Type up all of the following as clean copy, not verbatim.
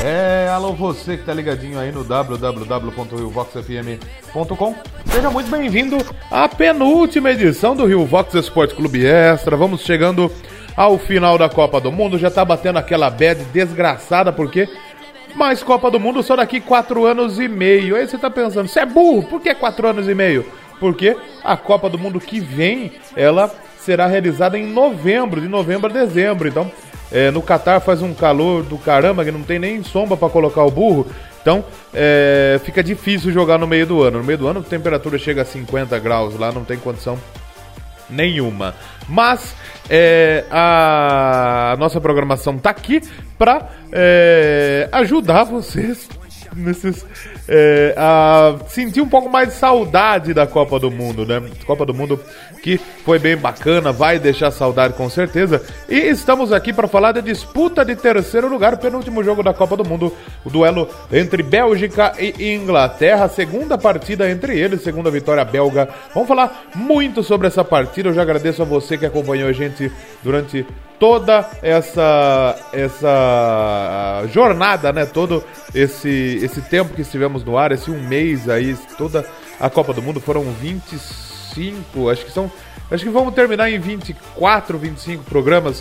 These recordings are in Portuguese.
Alô você que tá ligadinho aí no www.riovoxfm.com. Seja muito bem-vindo à penúltima edição do Rio Vox Esporte Clube Extra. Vamos chegando ao final da Copa do Mundo, já tá batendo aquela bad desgraçada, porque mais Copa do Mundo só daqui 4 anos e meio. Aí você tá pensando, você é burro, por que 4 anos e meio? Porque a Copa do Mundo que vem, ela será realizada em novembro, de novembro a dezembro, então... no Catar faz um calor do caramba, que não tem nem sombra para colocar o burro. Então fica difícil jogar no meio do ano. No meio do ano a temperatura chega a 50 graus, lá não tem condição nenhuma. Mas a nossa programação tá aqui para ajudar vocês a sentir um pouco mais de saudade da Copa do Mundo, né? Copa do Mundo que foi bem bacana, vai deixar saudade com certeza. E estamos aqui para falar da disputa de terceiro lugar, o penúltimo jogo da Copa do Mundo, o duelo entre Bélgica e Inglaterra, segunda partida entre eles, segunda vitória belga. Vamos falar muito sobre essa partida. Eu já agradeço a você que acompanhou a gente durante toda essa jornada, né? Todo esse tempo que estivemos no ar, esse um mês aí, toda a Copa do Mundo, foram 25, acho que vamos terminar em 24, 25 programas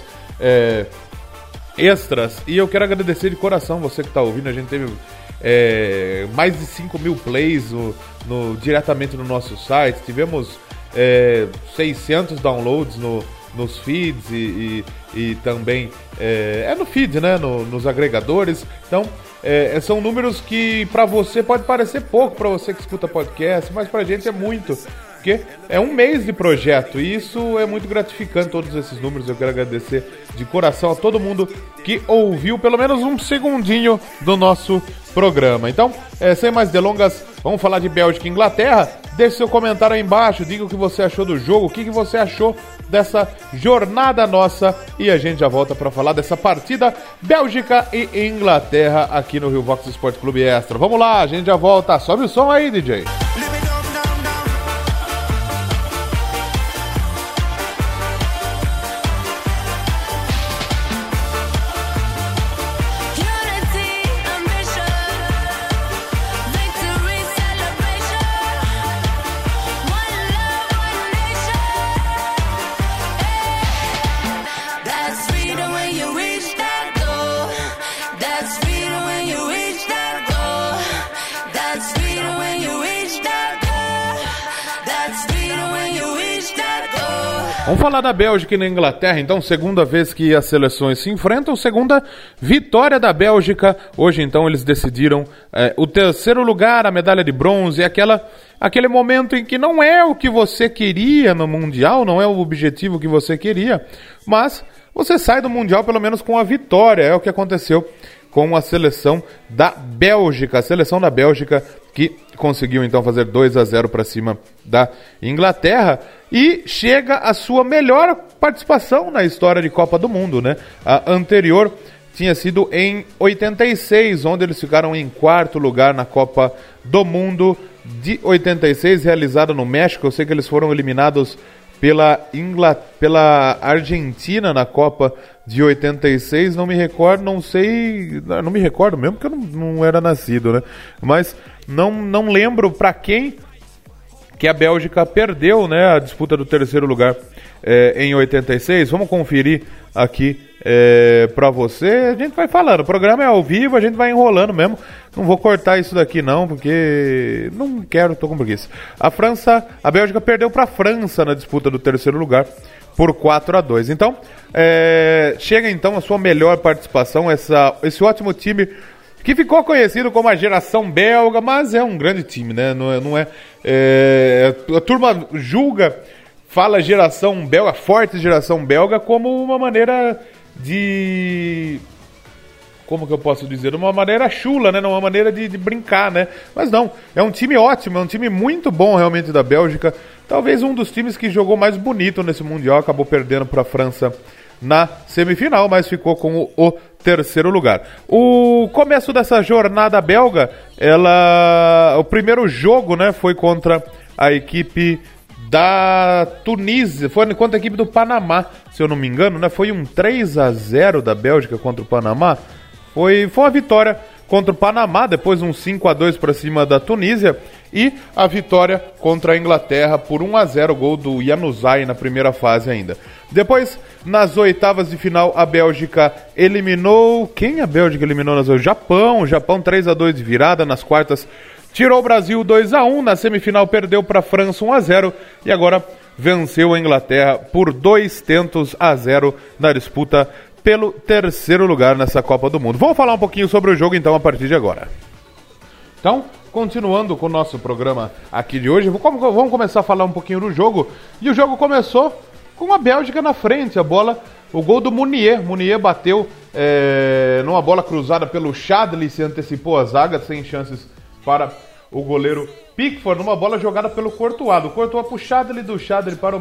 extras. E eu quero agradecer de coração você que está ouvindo. A gente teve mais de 5 mil plays diretamente no nosso site. Tivemos 600 downloads nos feeds e também no feed, né? Nos agregadores. Então são números que para você pode parecer pouco, para você que escuta podcast, mas pra gente é muito, porque é um mês de projeto e isso é muito gratificante. Todos esses números eu quero agradecer de coração a todo mundo que ouviu pelo menos um segundinho do nosso programa. Então, sem mais delongas, vamos falar de Bélgica e Inglaterra. Deixe seu comentário aí embaixo, diga o que você achou do jogo, o que você achou dessa jornada nossa, e a gente já volta para falar dessa partida Bélgica e Inglaterra aqui no Rio Vox Esporte Clube Extra. Vamos lá, a gente já volta. Sobe o som aí, DJ. Vamos falar da Bélgica e da Inglaterra, então, segunda vez que as seleções se enfrentam, segunda vitória da Bélgica. Hoje, então, eles decidiram o terceiro lugar, a medalha de bronze, aquele momento em que não é o que você queria no Mundial, não é o objetivo que você queria, mas você sai do Mundial pelo menos com a vitória. É o que aconteceu com a seleção da Bélgica, que conseguiu então fazer 2-0 para cima da Inglaterra e chega a sua melhor participação na história de Copa do Mundo, né? A anterior tinha sido em 86, onde eles ficaram em quarto lugar na Copa do Mundo de 86, realizada no México. Eu sei que eles foram eliminados pela Argentina na Copa de 86, não me recordo mesmo, porque eu não era nascido, né? Mas não lembro para quem que a Bélgica perdeu, né, a disputa do terceiro lugar em 86. Vamos conferir aqui para você. A gente vai falando, o programa é ao vivo, a gente vai enrolando mesmo. Não vou cortar isso daqui não, porque não quero, tô com preguiça. A Bélgica perdeu para a França na disputa do terceiro lugar por 4-2. Então, chega então a sua melhor participação, esse ótimo time que ficou conhecido como a geração belga, mas é um grande time, né? A turma fala geração belga, forte geração belga, como uma maneira de... Como que eu posso dizer? Uma maneira chula, né? Uma maneira de brincar, né? Mas não, é um time ótimo, é um time muito bom realmente da Bélgica. Talvez um dos times que jogou mais bonito nesse Mundial, acabou perdendo para a França na semifinal, mas ficou com o terceiro lugar. O começo dessa jornada belga, o primeiro jogo, né, foi contra a equipe da Tunísia, foi contra a equipe do Panamá, se eu não me engano, né? Foi um 3-0 da Bélgica contra o Panamá. Foi uma vitória contra o Panamá, depois um 5-2 para cima da Tunísia, e a vitória contra a Inglaterra por 1-0, gol do Januzaj na primeira fase ainda. Depois, nas oitavas de final, a Bélgica eliminou... Quem a Bélgica eliminou nas oitavas? Japão 3-2 de virada. Nas quartas, tirou o Brasil 2-1, na semifinal perdeu para a França 1-0, e agora venceu a Inglaterra por 2-0 na disputa pelo terceiro lugar nessa Copa do Mundo. Vamos falar um pouquinho sobre o jogo então a partir de agora. Então, continuando com o nosso programa aqui de hoje, vamos começar a falar um pouquinho do jogo. E o jogo começou com a Bélgica na frente, o gol do Mounier. Mounier bateu numa bola cruzada pelo Chadli, se antecipou a zaga, sem chances para o goleiro Pickford, numa bola jogada pelo Courtois. Do Courtois para o Chadli, do Chadli para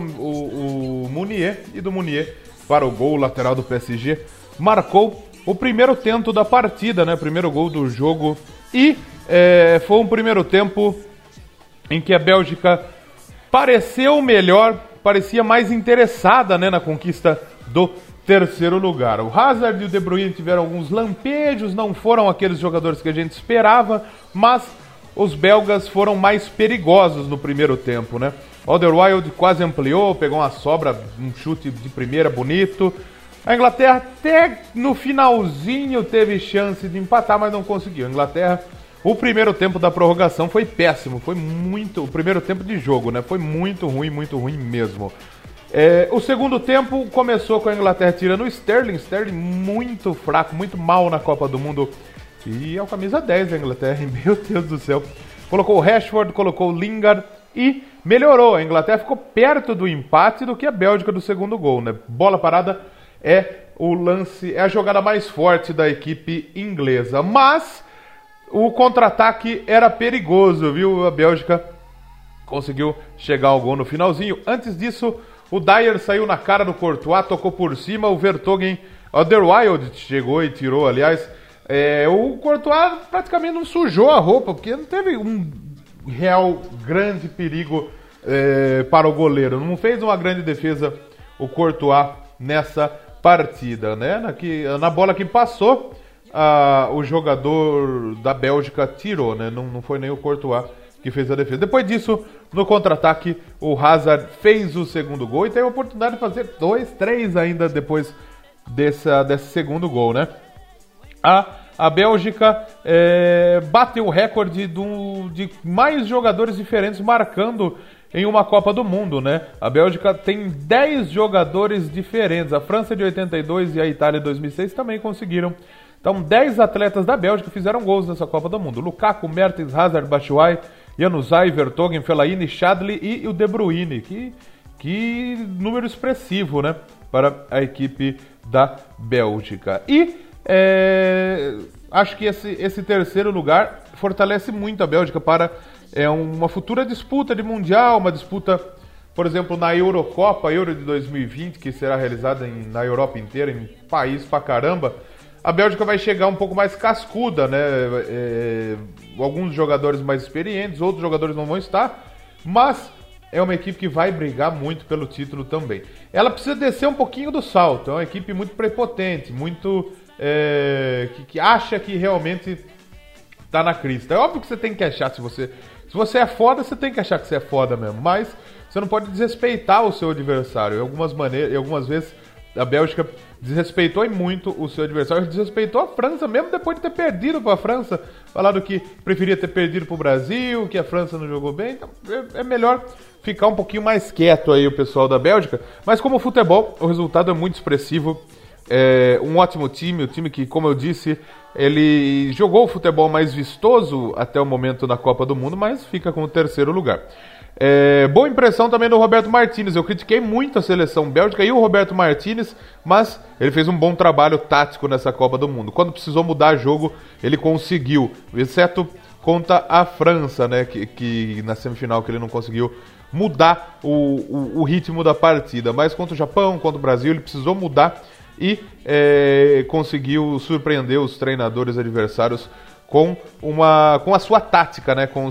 o Mounier, e do Mounier para o gol lateral do PSG. Marcou o primeiro tento da partida, né? Primeiro gol do jogo. E foi um primeiro tempo em que a Bélgica pareceu melhor, parecia mais interessada, né, na conquista do terceiro lugar. O Hazard e o De Bruyne tiveram alguns lampejos, não foram aqueles jogadores que a gente esperava, mas os belgas foram mais perigosos no primeiro tempo, né? Alderweireld quase ampliou, pegou uma sobra, um chute de primeira bonito. A Inglaterra até no finalzinho teve chance de empatar, mas não conseguiu. A Inglaterra, o primeiro tempo da prorrogação foi péssimo, foi muito... O primeiro tempo de jogo, né? Foi muito ruim mesmo. O segundo tempo começou com a Inglaterra tirando o Sterling muito fraco, muito mal na Copa do Mundo. E é o camisa 10 da Inglaterra, meu Deus do céu. Colocou o Rashford, colocou o Lingard e melhorou. A Inglaterra ficou perto do empate do que a Bélgica do segundo gol, né? Bola parada é a jogada mais forte da equipe inglesa. Mas o contra-ataque era perigoso, viu? A Bélgica conseguiu chegar ao gol no finalzinho. Antes disso, o Dyer saiu na cara do Courtois, tocou por cima, o Vertonghen, o Alderweireld chegou e tirou, aliás. O Courtois praticamente não sujou a roupa, porque não teve um real grande perigo para o goleiro. Não fez uma grande defesa o Courtois nessa partida, né? Na bola que passou, o jogador da Bélgica tirou, né? Não foi nem o Courtois que fez a defesa. Depois disso, no contra-ataque, o Hazard fez o segundo gol e teve a oportunidade de fazer 2, 3 ainda depois desse segundo gol, né? A Bélgica bateu o recorde de mais jogadores diferentes marcando em uma Copa do Mundo, né? A Bélgica tem 10 jogadores diferentes. A França de 82 e a Itália de 2006 também conseguiram. Então, 10 atletas da Bélgica fizeram gols nessa Copa do Mundo. Lukaku, Mertens, Hazard, Batshuayi, Januzaj, Vertonghen, Fellaini, Chadli e o De Bruyne. Que número expressivo, né? Para a equipe da Bélgica. E acho que esse terceiro lugar fortalece muito a Bélgica para uma futura disputa de Mundial, uma disputa, por exemplo, na Eurocopa, Euro de 2020, que será realizada na Europa inteira, em país pra caramba. A Bélgica vai chegar um pouco mais cascuda, né? Alguns jogadores mais experientes, outros jogadores não vão estar, mas é uma equipe que vai brigar muito pelo título também. Ela precisa descer um pouquinho do salto, é uma equipe muito prepotente, muito... que acha que realmente tá na crista. É óbvio que você tem que achar, se você é foda, você tem que achar que você é foda mesmo, mas você não pode desrespeitar o seu adversário. Algumas vezes a Bélgica desrespeitou muito o seu adversário, desrespeitou a França, mesmo depois de ter perdido para a França, falando que preferia ter perdido para o Brasil, que a França não jogou bem. Então é melhor ficar um pouquinho mais quieto aí o pessoal da Bélgica, mas como futebol, o resultado é muito expressivo. Um ótimo time, o time que, como eu disse, ele jogou o futebol mais vistoso até o momento na Copa do Mundo, mas fica com o terceiro lugar. Boa impressão também do Roberto Martínez. Eu critiquei muito a seleção bélgica e o Roberto Martínez, mas ele fez um bom trabalho tático nessa Copa do Mundo. Quando precisou mudar jogo, ele conseguiu, exceto contra a França, né, que na semifinal que ele não conseguiu mudar o ritmo da partida. Mas contra o Japão, contra o Brasil, ele precisou mudar e conseguiu surpreender os treinadores adversários com a sua tática, né, com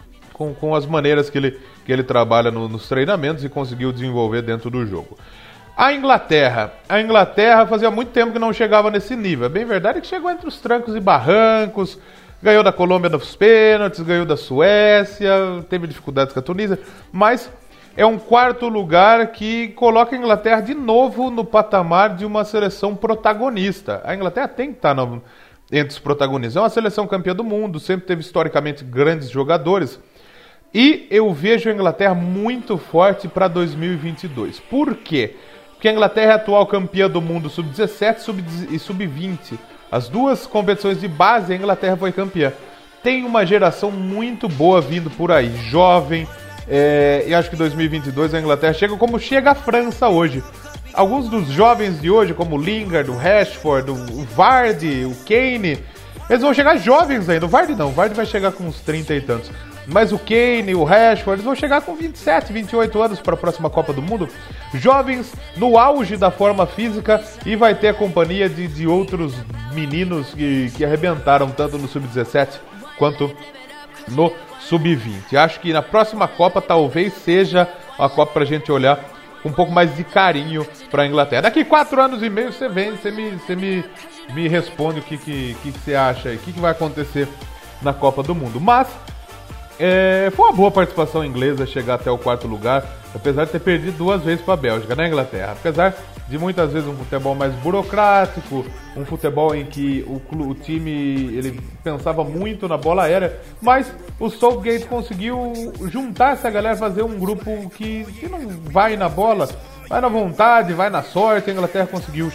as maneiras que ele trabalha nos treinamentos e conseguiu desenvolver dentro do jogo. A Inglaterra fazia muito tempo que não chegava nesse nível. É bem verdade que chegou entre os trancos e barrancos, ganhou da Colômbia nos pênaltis, ganhou da Suécia, teve dificuldades com a Tunísia, mas é um quarto lugar que coloca a Inglaterra de novo no patamar de uma seleção protagonista. A Inglaterra tem que estar entre os protagonistas. É uma seleção campeã do mundo, sempre teve historicamente grandes jogadores. E eu vejo a Inglaterra muito forte para 2022. Por quê? Porque a Inglaterra é a atual campeã do mundo sub-17 e sub-20. As duas competições de base, a Inglaterra foi campeã. Tem uma geração muito boa vindo por aí, jovem. E acho que 2022 a Inglaterra chega como chega a França hoje. Alguns dos jovens de hoje, como o Lingard, o Rashford, o Vardy, o Kane, eles vão chegar jovens ainda. O Vardy não, o Vardy vai chegar com uns 30 e tantos. Mas o Kane, o Rashford, eles vão chegar com 27, 28 anos para a próxima Copa do Mundo. Jovens no auge da forma física, e vai ter a companhia de outros meninos que arrebentaram tanto no Sub-17 quanto no Sub-20. Acho que na próxima Copa talvez seja a Copa para a gente olhar com um pouco mais de carinho para a Inglaterra. Daqui 4 anos e meio você vem, você me responde o que você acha aí, o que vai acontecer na Copa do Mundo. Mas foi uma boa participação inglesa chegar até o quarto lugar, apesar de ter perdido 2 vezes para a Bélgica, né, Inglaterra? Apesar de muitas vezes um futebol mais burocrático, um futebol em que o time ele pensava muito na bola aérea, mas o Southgate conseguiu juntar essa galera, fazer um grupo que não vai na bola, vai na vontade, vai na sorte. A Inglaterra conseguiu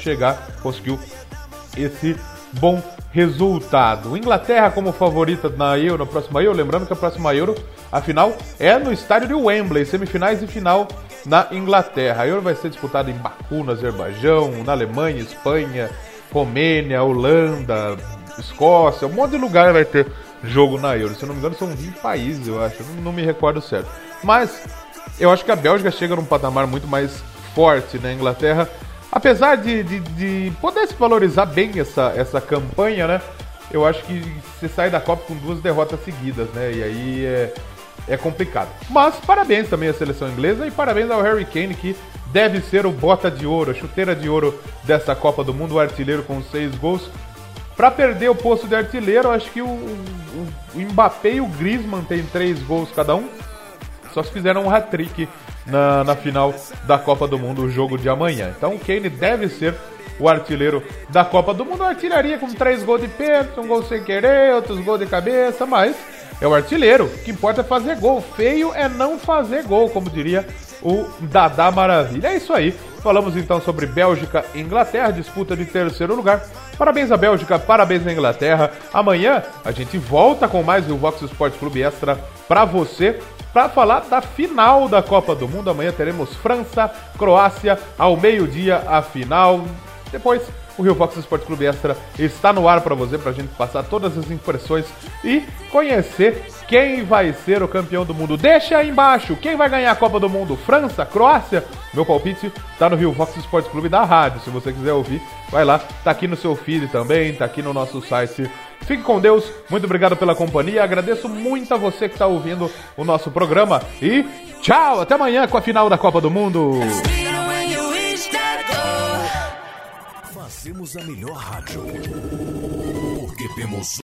esse bom resultado. Inglaterra como favorita na próxima Euro, lembrando que a próxima Euro, a final é no estádio de Wembley, semifinais e final na Inglaterra. A Euro vai ser disputada em Baku, no Azerbaijão, na Alemanha, Espanha, Romênia, Holanda, Escócia, um monte de lugar vai ter jogo na Euro. Se eu não me engano, são 20 países, eu acho, não me recordo certo. Mas eu acho que a Bélgica chega num patamar muito mais forte, né? A Inglaterra, apesar de poder se valorizar bem essa campanha, né? Eu acho que você sai da Copa com 2 derrotas seguidas, né? E aí é complicado. Mas parabéns também à seleção inglesa e parabéns ao Harry Kane, que deve ser o bota de ouro, a chuteira de ouro dessa Copa do Mundo, o artilheiro com 6 gols. Para perder o posto de artilheiro, acho que o Mbappé e o Griezmann têm 3 gols cada um. Só se fizeram um hat-trick na final da Copa do Mundo, o jogo de amanhã. Então o Kane deve ser o artilheiro da Copa do Mundo. Artilharia com 3 gols de pênalti, 1 gol sem querer, outros gols de cabeça, mas é o artilheiro. O que importa é fazer gol. Feio é não fazer gol, como diria o Dadá Maravilha. É isso aí. Falamos então sobre Bélgica e Inglaterra, disputa de 3º lugar. Parabéns à Bélgica, parabéns à Inglaterra. Amanhã a gente volta com mais o Vox Sport Clube Extra para você, para falar da final da Copa do Mundo. Amanhã teremos França, Croácia, ao meio-dia a final. Depois o Rio Vox Sport Clube Extra está no ar para você, para a gente passar todas as impressões e conhecer quem vai ser o campeão do mundo. Deixa aí embaixo, quem vai ganhar a Copa do Mundo? França, Croácia? Meu palpite está no Rio Vox Sport Clube da rádio. Se você quiser ouvir, vai lá, tá aqui no seu feed também, tá aqui no nosso site. Fique com Deus, muito obrigado pela companhia, agradeço muito a você que está ouvindo o nosso programa e tchau, até amanhã com a final da Copa do Mundo. Fazemos a melhor rádio, porque temos